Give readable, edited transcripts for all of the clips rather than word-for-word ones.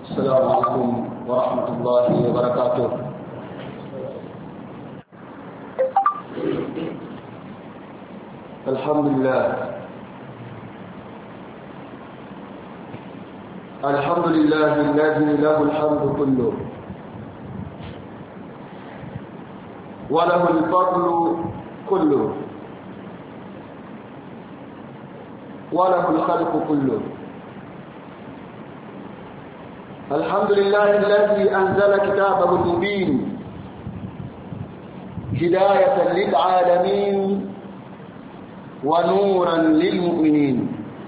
السلام عليكم ورحمة الله وبركاته. الحمد لله الذي له الحمد كله وله الفضل كله وله الخلق كله. الحمد لله الذي أنزل كتابه المبين هداية للعالمين ونورا للمؤمنين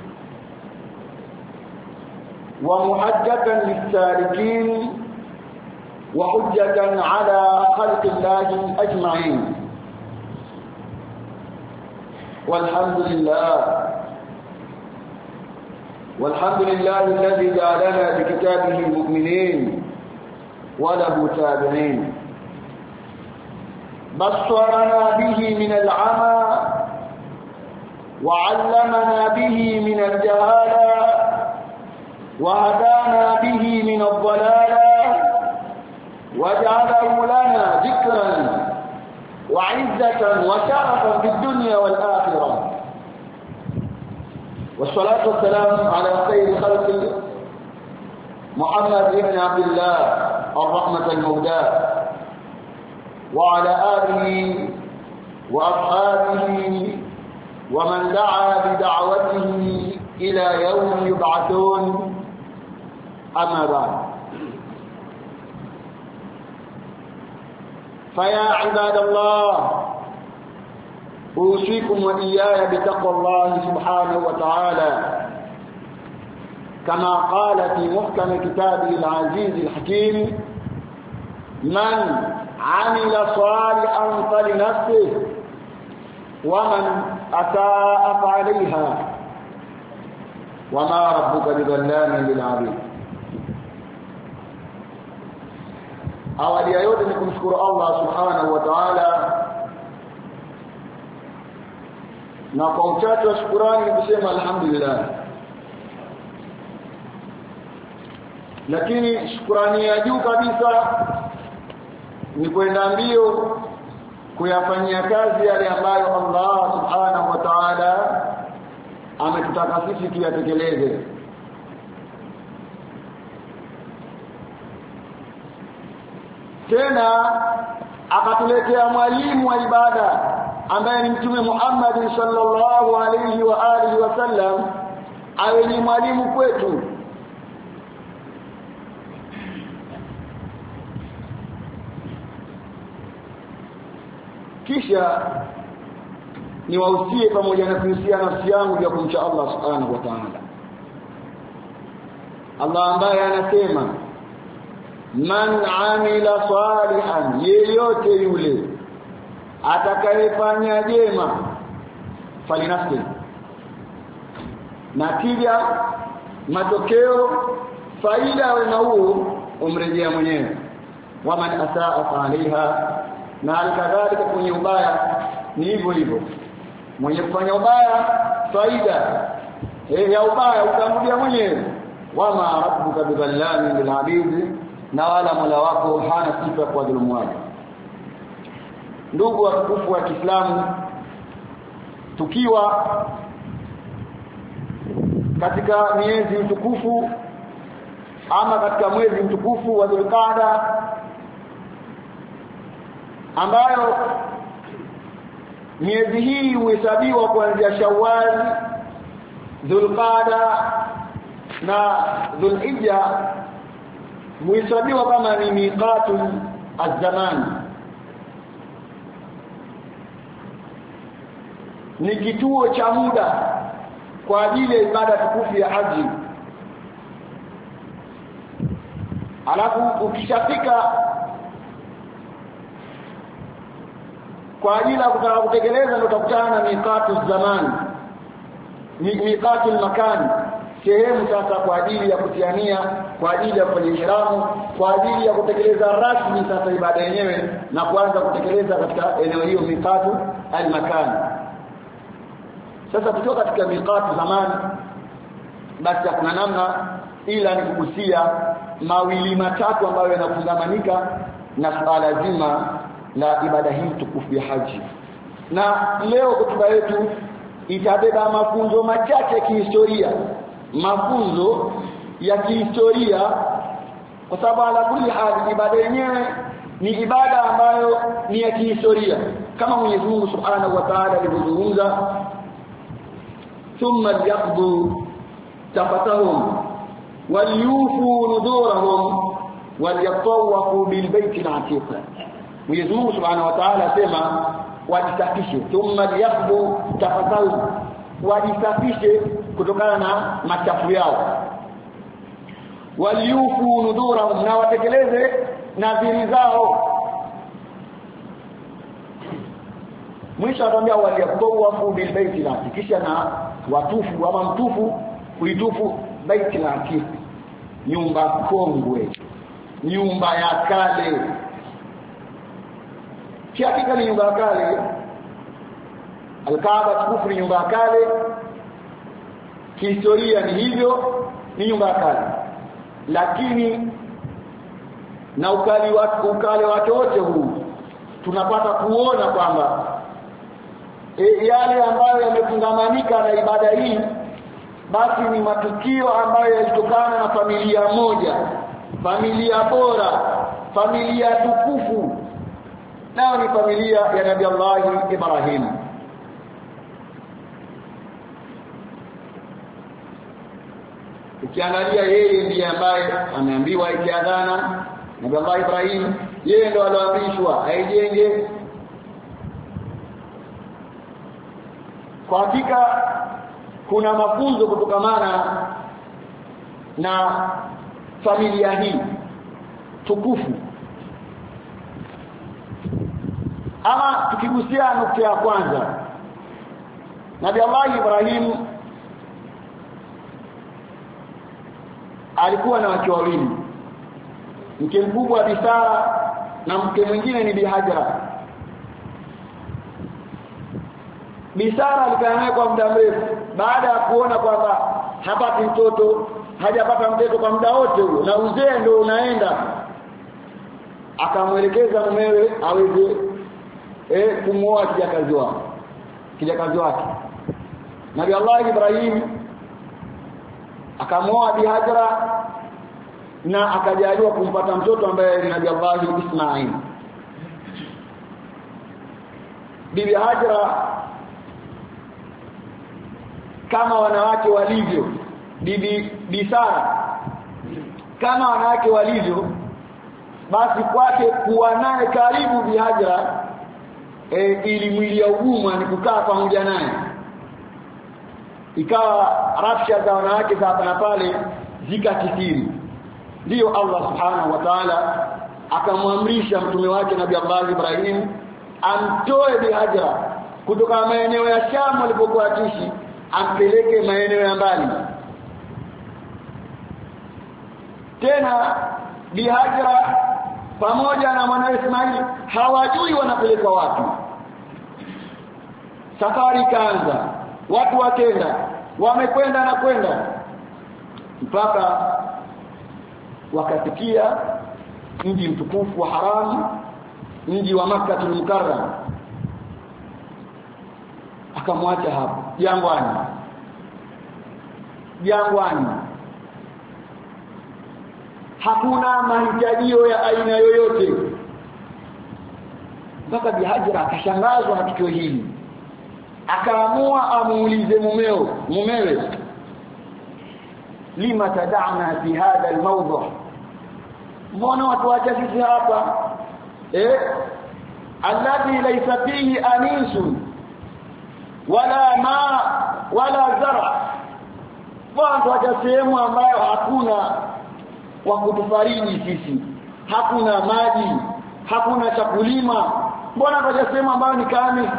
ومحجة للسالكين وحجة على خلق الله أجمعين. والحمد لله الذي جعلنا بكتابه مؤمنين وله تابعين بصرنا به من العمى وعلمنا به من الجهالة وهدانا به من الضلالة وجعله لنا ذكرا وعزة وشرفا في الدنيا والآخرة. والصلاة والسلام على خير خلق محمد بن عبد الله الرحمة المهداة وعلى آله وأصحابه ومن دعا بدعوته إلى يوم يبعثون. أما بعد، فيا عباد الله، أوصيكم وإياي بتقوى الله سبحانه وتعالى كما قال في محكم كتابه العزيز الحكيم: من عمل صالحا فلنفسه ومن أساء فعليها وما ربك بظلام للعبيد. awali ya yote ni kumshukuru Allah subhanahu wa ta'ala, na kwa uchache wa shukrani ni kusema alhamdulillah. Lakini shukrani ya juu kabisa ni kwenda mbio kuyafanyia kazi yale ambayo Allah subhanahu wa ta'ala ametutaka sisi tuyatekeleze. Tena akatuletea mwalimu wa ibada ambaye ni Mtume Muhammad sallallahu alayhi wa alihi wasallam awe ni mwalimu kwetu. Kisha niwahusie pamoja na kuhusia nafsi yangu ya kumcha Allah subhanahu wa ta'ala. Allah ambaye anasema man amila salihan, yeyote yule atakayefanya jema, falinafsi, natija, matokeo, faida wema huo umrejea mwenyewe. Waman asaa fa'aliha, na alikadhalika kwenye ubaya ni hivyo hivyo, mwenye kufanya ubaya faida ya ubaya utamrudia mwenyewe. Wama rabbuka bidhallamin lil'abid, na wala Mola wako hana sifa kwa dhulumu wake. Ndugu watukufu wa Kiislamu, tukiwa katika miezi mtukufu ama katika mwezi mtukufu wa Dhulqaada, ambayo miezi hii huhesabiwa kuanzia Shawwal, Dhulqaada na Dhulhijja, huhesabiwa kama ni miqatul az-zaman, ni kituo cha muda kwa ajili ya ibada tukufu ya haji. Alafu ukishafika kwa ajili ya kutaka kutekeleza, ndio utakutana na miqatul zaman, miqatul makan, sehemu sasa kwa ajili ya kutiania, kwa ajili ya kufanya ihramu, kwa ajili ya kutekeleza rasmi sasa ibada yenyewe na kuanza kutekeleza katika eneo hiyo, miqatu al-makan. Sasa tukiwa katika miqatu zaman, basi kuna namna ila ni kugusia mawili matatu ambayo yanafungamanika na swala zima la ibada hii tukufu ya haji. Na leo hotuba yetu itabeba mafunzo machache ya kihistoria, mafunzo ya kihistoria, kwa sababu ala kulli hali ibada yenyewe ni ibada ambayo ni ya kihistoria, kama Mwenyezi Mungu Subhanahu wa Ta'ala alivyozungumza, thumma yaqdu tafatahum waliyufu nudurahum waliyatawafu bilbaytil atiq. Mwenyezi Mungu Subhanahu wa Ta'ala asema wajisafishe, thumma yaqdu tafatahum, wajisafishe kutokana na machafu yao, waliyufu nudurahum, na watekeleze nadhiri zao. Mwisho atamwambia waliyatawafu bilbaytil atiq, kisha na watufu ama mtufu kuitufu baitil atiq, nyumba kongwe, nyumba ya kale. Hakika ni nyumba ya kale, Al-Kaaba tukufu ni nyumba ya kale, kihistoria ni hivyo, ni nyumba ya kale. Lakini na ukale wake wote huu tunapata kuona kwamba yale ambayo yamefungamanika na ibada hii basi ni matukio ambayo yalitokana na familia moja, familia bora, familia tukufu, nayo ni familia ya Nabii Allah Ibrahim. Ukiangalia yeye ndiye ambaye ameambiwa ikiadhana, Nabii Allah Ibrahim yeye ndo aliamrishwa aijenge. Kwa hakika kuna mafunzo kutokamana na familia hii tukufu. Ama tukigusia nukta ya kwanza, Nabii Allah Ibrahim alikuwa na wake wawili, mke mkubwa Bi Sara na mke mwingine ni Bi Hajara. Bi Sara alikaa naye kwa muda mrefu, baada ya kuona kwamba hapati mtoto, hajapata mtoto kwa muda wote huo na uzee ndio unaenda, akamwelekeza mumewe aweze kumuoa kijakazi wake. Nabii Allah Ibrahim akamuoa Bi Hajara na akajaliwa kumpata mtoto ambaye ni Nabii Allah Ismail. Bibi Hajara kama wanawake walivyo, Bi Sara kama wanawake walivyo, basi kwake kuwa naye karibu Bi Hajara ili mwili ya ugumu ni kukaa pamoja naye, ikawa rafsha za wanawake za hapa na pale zikakithiri. Ndio Allah Subhanahu wa Ta'ala akamwamrisha mtume wake Nabii Allah Ibrahim amtoe Bi Hajara kutoka maeneo ya Sham alipokuwa akiishi, ampeleke maeneo ya mbali. Tena Bi Hajara pamoja na mwanae Ismail hawajui wanapelekwa wapi. Safari kaanza, watu wakenda, wamekwenda na kwenda mpaka wakafikia mji mtukufu wa Haram, mji wa Makkah al-Mukarram. Akamwacha hapo jangwani, hakuna mahitajio ya aina yoyote. Mpaka Bi Hajara akashangazwa na tukio hili, akaamua amuulize mumewe, lima tad'ana fi hadha al-mawdu', mbona watu wacha sisi hapa alladhi laysa fihi anisun wala ma wala zara, watu wacha sehemu ambayo hakuna wa kutufariji sisi, hakuna maji, hakuna chakulima, mbona wacha sehemu ambayo ni kame?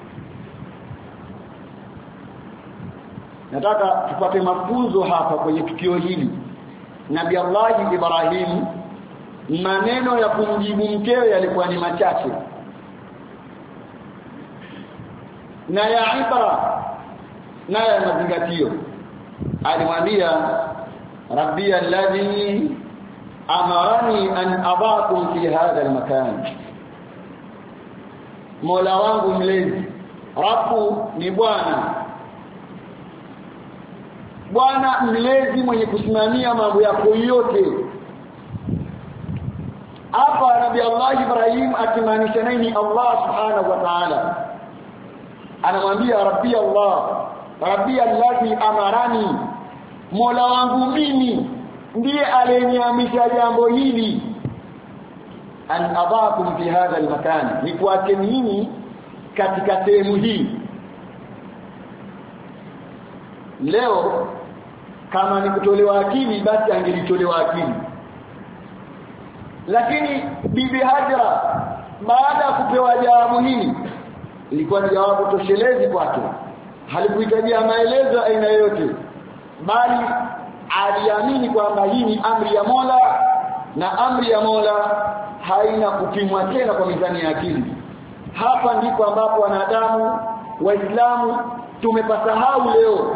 Nataka tupate mafunzo hapa kwenye tukio hili. Nabii Allah Ibrahim maneno ya kumjibu mkewe yalikuwa ni machache, na ya ibra na ya mazingatio. Alimwambia rabbi alladhi amarani an abaakum fi hadha almakan, Mola wangu mlezi. Rabbu ni Bwana, Bwana mlezi mwenye kusimamia mambo yako yote. Hapa Nabii Allah Ibrahim akimaanisha nini? Allah subhanahu wa ta'ala anamwambia rabbi Allah, rabbi alladhi amarani, Mola wangu mimi ndiye aliyeniamrisha jambo hili, an abaakum fi hadha almakan, ni kuache nini katika sehemu hii. Leo kama ni kutolewa akili basi angelitolewa akili, lakini bibi Hajara baada ya kupewa jawabu hili ilikuwa ni jawabu toshelezi kwake, halikuhitaji maelezo aina yoyote, bali aliamini kwamba hii ni amri ya Mola, na amri ya Mola haina kupimwa tena kwa mizani ya akili. Hapa ndipo ambapo wanadamu Waislamu tumepasahau leo.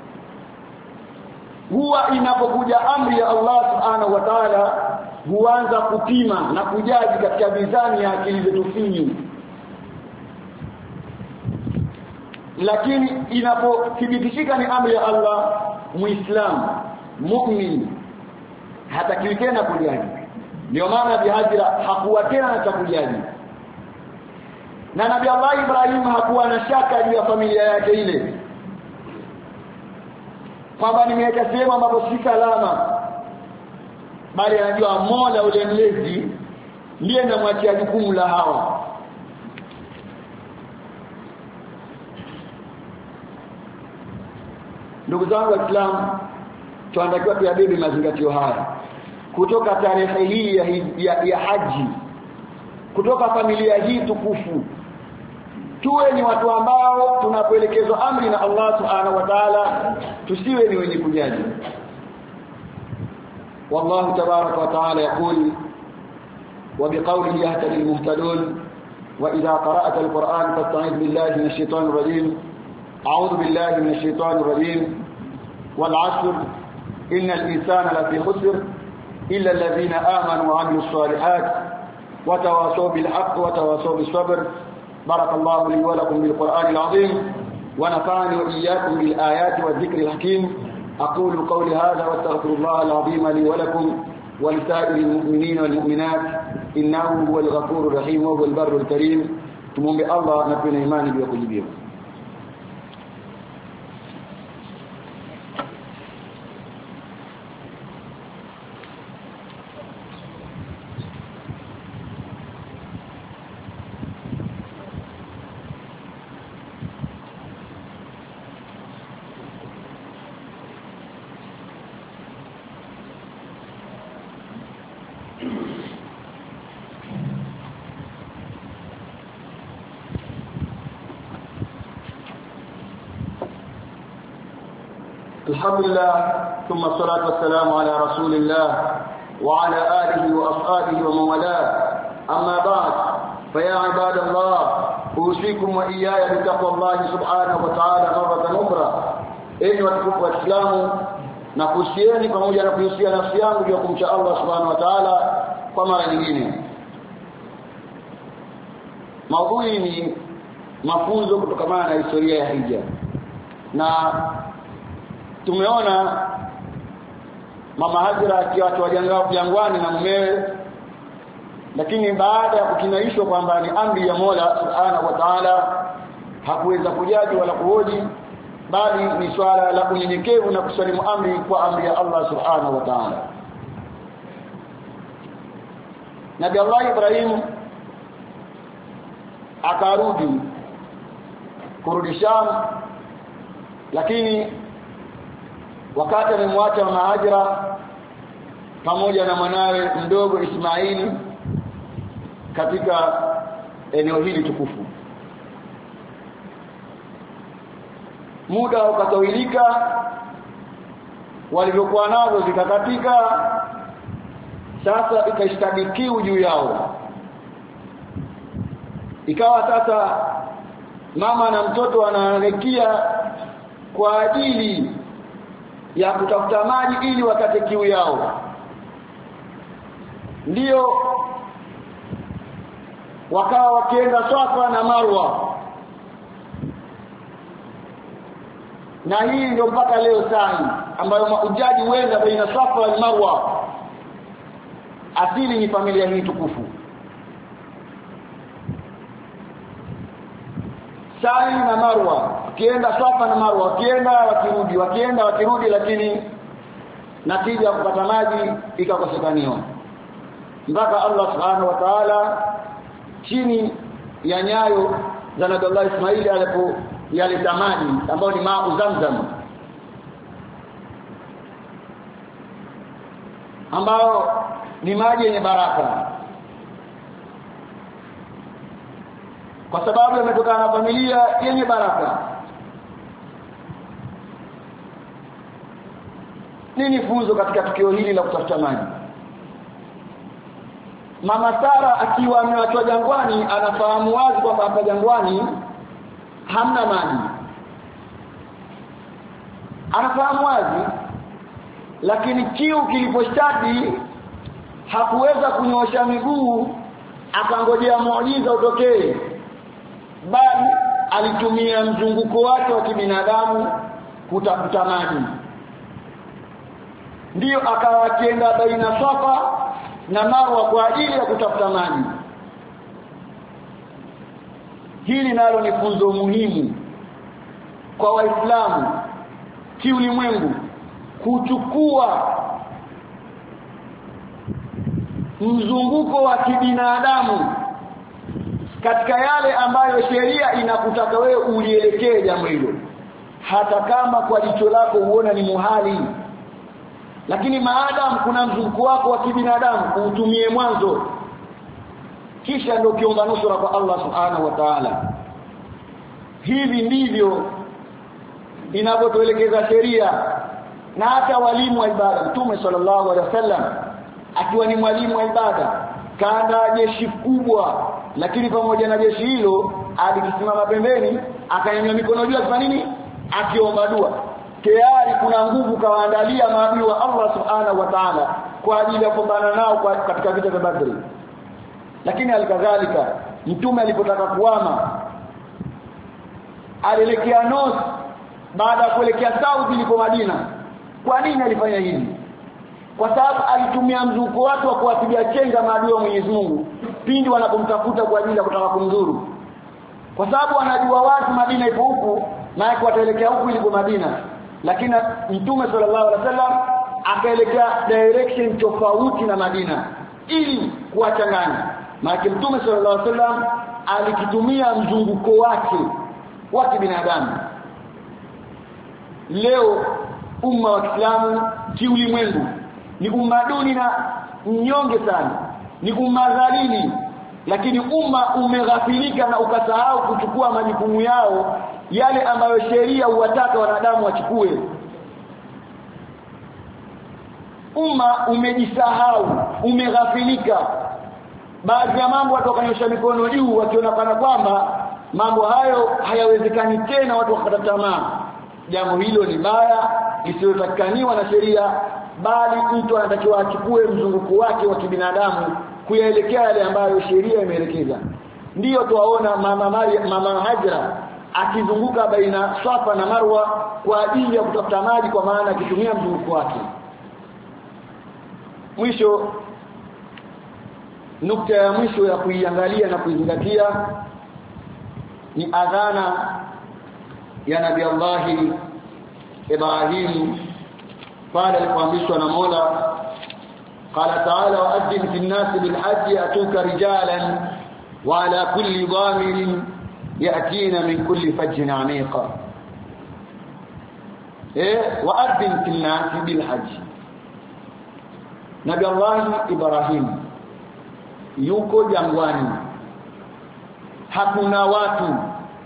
Huwa inapokuja amri ya Allah subhanahu wa ta'ala huanza kupima na kujaji katika mizani ya akili zetu finyu, lakini inapothibitishika ni amri ya Allah, Muislamu mu'min hatakiwi tena kujaji. Ndio maana Bi Hajira hakuwa tena na kujaji, na Nabii Allah Ibrahim hakuwa na shaka juu ya familia yake ile kwamba nimeweka sehemu ambapo si salama, bali anajua Mola ule mlezi ndiye anamwachia jukumu la hawa. Ndugu zangu Waislamu, tunatakiwa tuyabebe mazingatio haya kutoka tarehe hii ya haji, kutoka familia hii tukufu. Tuwe ni watu ambao tunapoelekezwa amri na Allah subhanahu wa ta'ala tusiwe ni wenye kujaji. Wallahu tabaraka wa ta'ala yaqul wa biqawlihi yahtadi almuhtadun wa idha qara'ta alquran fasta'idh billahi minash shaitanir rajim. A'udhu billahi minash shaitanir rajim. Wal 'asr innal insana lafi khusr illa alladhina amanu wa 'amilus salihat wa tawasaw bil haqqi wa tawasaw bis sabr. بارك الله لي ولكم بالقرآن العظيم ونفعني وإياكم بالآيات والذكر الحكيم. أقول قولي هذا واستغفر الله العظيم لي ولكم ولسائر المؤمنين والمؤمنات إنه هو الغفور الرحيم وهو البر الكريم. تموم بالله نبينا إيماني بيقول الحمد لله ثم الصلاة والسلام على رسول الله وعلى آله وأصحابه ومن والاه. أما بعد، فيا عباد الله أوصيكم وإياي بتقوى الله سبحانه وتعالى مرة أخرى. أيها الأخوة والإسلام، nakuhusieni pamoja na kuhusia nafsi yangu juu ya kumcha Allah subhanahu wa ta'ala kwa mara nyingine. Maudhui ni mafunzo kutokana na historia ya hija, na tumeona mama Hajira akiachwa jangwani na mumewe, lakini baada ya kukinaishwa kwamba ni amri ya Mola subhanahu wa ta'ala hakuweza kujaji wala kuhoji, bali ni swala la unyenyekevu na kusalimu amri kwa amri ya Allah subhanahu wa ta'ala. Nabii Allah Ibrahim kurudi Sham, lakini wakati amemwacha mama Hajira pamoja na mwanawe mdogo Ismaili katika eneo hili tukufu, muda ukatawilika, walivyokuwa nazo zikakatika. Sasa ikashtabikiu juu yao, ikawa sasa mama na mtoto wanaelekea kwa ajili ya kutafuta maji ili wakate kiu yao. Ndio wakawa wakienda Safa na Marwa, na hii ndio mpaka leo sana ambayo mahujaji wenda baina Safa na Marwa. Asili ni familia hii tukufu. Sa'i na Marwa, kienda Safa na Marwa, wakienda wakirudi, lakini natija kupata maji ikakosekaniwa, mpaka Allah subhanahu wa ta'ala chini ya nyayo za Nabii Allah Ismaili alipoyaleta maji ambayo ni maa Zamzam, ambao ni maji yenye baraka, kwa sababu yametokana na familia yenye baraka. Nini funzo katika tukio hili la kutafuta maji? Mama Sara akiwa ameachwa jangwani, anafahamu wazi kwamba hapa jangwani hamna maji, anafahamu wazi, lakini kiu kiliposhtadi hakuweza kunyoosha miguu akangojea muujiza utokee, bali alitumia mzunguko wake wa kibinadamu kutafuta maji. Ndio akawa akienda baina Safa na Marwa kwa ajili ya kutafuta maji. Hili nalo ni funzo muhimu kwa Waislamu kiulimwengu, kuchukua mzunguko wa kibinadamu katika yale ambayo sheria inakutaka wewe ulielekee jambo hilo, hata kama kwa jicho lako uona ni muhali, lakini maadamu kuna mzunguko wako wa kibinadamu utumie mwanzo, kisha ndio kiomba nusura kwa Allah subhanahu wa ta'ala. Hivi ndivyo inavyotuelekeza sheria. Na hata walimu wa ibada, Mtume sallallahu alaihi wasallam akiwa ni mwalimu wa ibada, kaanda jeshi kubwa, lakini pamoja na jeshi hilo alikisimama pembeni, akanyanyua mikono juu akifanya nini? Akiomba dua. Tayari kuna nguvu kawaandalia maadui wa Allah subhanahu wa ta'ala kwa ajili ya kupambana nao katika vita vya Badr. Lakini alikadhalika Mtume alipotaka kuhama alielekea north baada ya kuelekea south ilipo Madina. Kwa nini alifanya hivi? Kwa sababu alitumia mzunguko wake wa kuwapiga chenga maadui wa Mwenyezi Mungu pindi wanapomtafuta kwa ajili ya kutaka kumdhuru, kwa sababu anajua watu Madina ipo huku na yeye ataelekea huku ilipo Madina. Lakini Mtume sallallahu alaihi wasallam akaelekea direction tofauti na Madina ili kuwachanganya. Maana Mtume sallallahu alaihi wasallam alikitumia mzunguko wake wa kibinadamu. Leo umma wa Kiislamu kiulimwengu ni umma duni na mnyonge sana, ni umma dhalili, lakini umma umeghafilika na ukasahau kuchukua majukumu yao yale ambayo sheria huwataka wanadamu wachukue. Umma umejisahau, umeghafilika. Baadhi ya mambo watu wakanyosha mikono juu wakiona kana kwamba mambo hayo hayawezekani tena, watu wakata tamaa. Jambo hilo ni baya, lisilotakaniwa na sheria, bali mtu anatakiwa achukue mzunguko wake wa kibinadamu kuyaelekea yale ambayo sheria imeelekeza. Ndiyo tuwaona mama Hajra akizunguka baina Safa na Marwa kwa ajili ya kutafuta maji, kwa maana akitumia mzunguko wake. Mwisho, nukta ya mwisho ya kuiangalia na kuizingatia ni adhana ya Nabii Allah Ibrahim pale alipoamrishwa na Mola, qala ta'ala wa'adhin fil nas bil hajj atuka rijalan wa ala kulli dhamirin yatina min kulli fajjin 'amiqa. Wa'adhin fil nas bil hajj. Nabii Allah Ibrahim yuko jangwani, hakuna watu,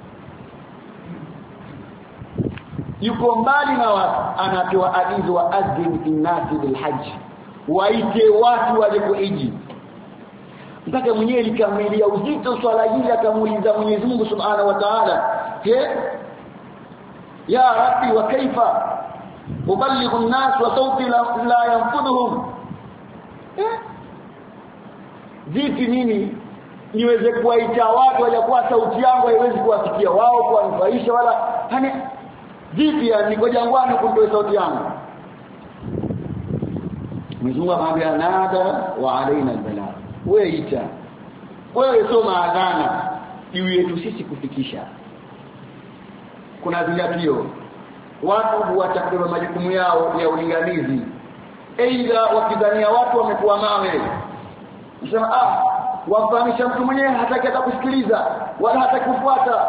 yuko mbali na watu, anatoa agizo wa adhin innasi bil hajj, waite watu waje kuhiji. Mpaka mwenyewe likamilia uzito swala hili, akamuuliza Mwenyezi Mungu Subhanahu wa Ta'ala, ya Rabbi wa kaifa, ubalighu an-nas wa sauti la yanfudhuhum. Vipi mimi niweze kuwaita watu waje kwa sauti yangu haiwezi kuwafikia wao kuwanufaisha wala yani vipi niko jangwani kumtoa sauti yangu? Mzungu akamwambia nada wa alaina albala. Wewe ita. Wewe soma adhana juu yetu sisi kufikisha. Kuna zingatio. Watu huwatakabia majukumu yao ya ulinganizi. Aidha wakidhania watu wamekuwa mawe. Nasema wafahamisha mtu mwenyewe hataki hata kusikiliza wala hataki kufuata.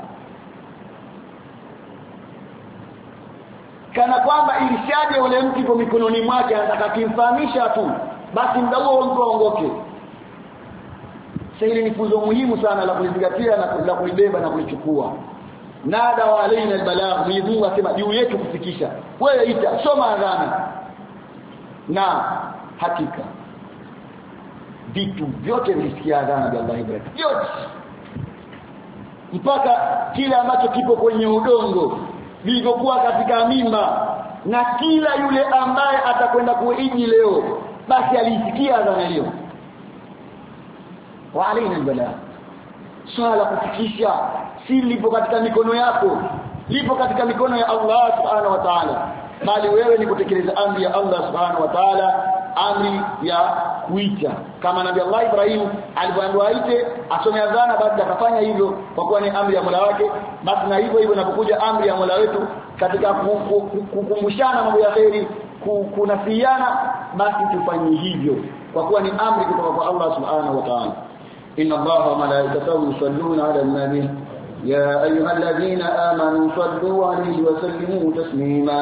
Kana kwamba ilishadi ule mtu kwa mikononi mwake anataka kumfahamisha tu basi muda huo mtu aongoke. Hili ni funzo muhimu sana la kulizingatia na la kulibeba na kulichukua. Nada wa alaina albalagh, Mungu asema juu yetu kufikisha. Wewe ita soma adhana. Na hakika vitu vyote vilisikia adhana ya Allah Ibrahim. Yote. Mpaka kile ambacho kipo kwenye udongo vilivyokuwa katika mimba na kila yule ambaye atakwenda kuiji leo basi alisikia adhana hiyo. Wa alaina albalagh. Swala kufikisha si lipo katika mikono yako, lipo katika mikono ya Allah subhanahu wa ta'ala, bali wewe ni kutekeleza amri ya Allah subhanahu wa ta'ala, amri ya kuita. Kama Nabii Allah Ibrahim alipoambiwa aite asome adhana basi akafanya hivyo kwa kuwa ni amri ya Mola wake, basi na hivyo hivyo inapokuja amri ya Mola wetu katika kukumbushana mambo ya kheri, kunasiana, basi tufanye hivyo kwa kuwa ni amri kutoka kwa Allah subhanahu wa ta'ala. إن الله وملائكته يصلون على النبي يا أيها الذين آمنوا صلوا عليه وسلموا تسليما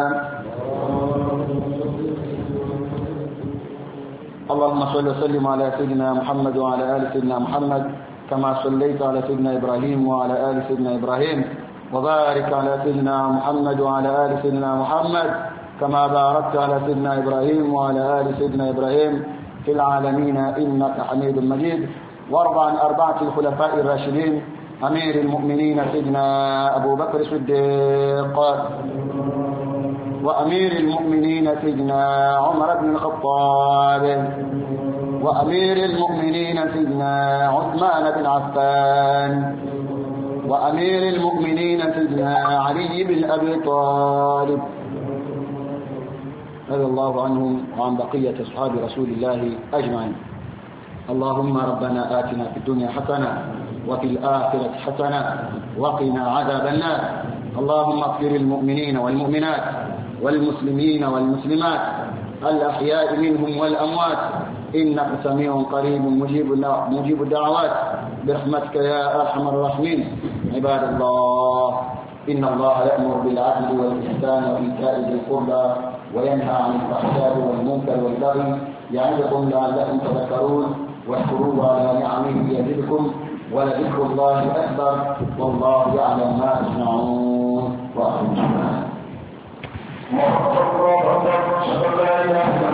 اللهم صل وسلم على سيدنا محمد وعلى آل سيدنا محمد كما صليت على سيدنا إبراهيم وعلى آل سيدنا إبراهيم وبارك على سيدنا محمد وعلى آل سيدنا محمد كما باركت على سيدنا إبراهيم وعلى آل سيدنا إبراهيم في العالمين إنك حميد مجيد. وارض عن 4 الخلفاء الراشدين أمير المؤمنين سيدنا أبو بكر الصديق وأمير المؤمنين سيدنا عمر بن الخطاب وأمير المؤمنين سيدنا عثمان بن عفان وأمير المؤمنين سيدنا علي بن أبي طالب رضي الله عنهم وعن بقية أصحاب رسول الله أجمعين. اللهم ربنا آتنا في الدنيا حسنة وفي الآخرة حسنة وقنا عذاب النار. اللهم اغفر المؤمنين والمؤمنات والمسلمين والمسلمات الأحياء منهم والأموات إنك سميع قريب مجيب الدعوات برحمتك يا أرحم الراحمين. عباد الله إن الله يأمر بالعدل والإحسان وإيتاء ذي القربى وينهى عن الفحشاء والمنكر والبغي يعظكم لعلكم تذكرون واشكروه على نعمه يزدكم ولذكر الله أكبر والله يعلم ما تصنعون. وأقم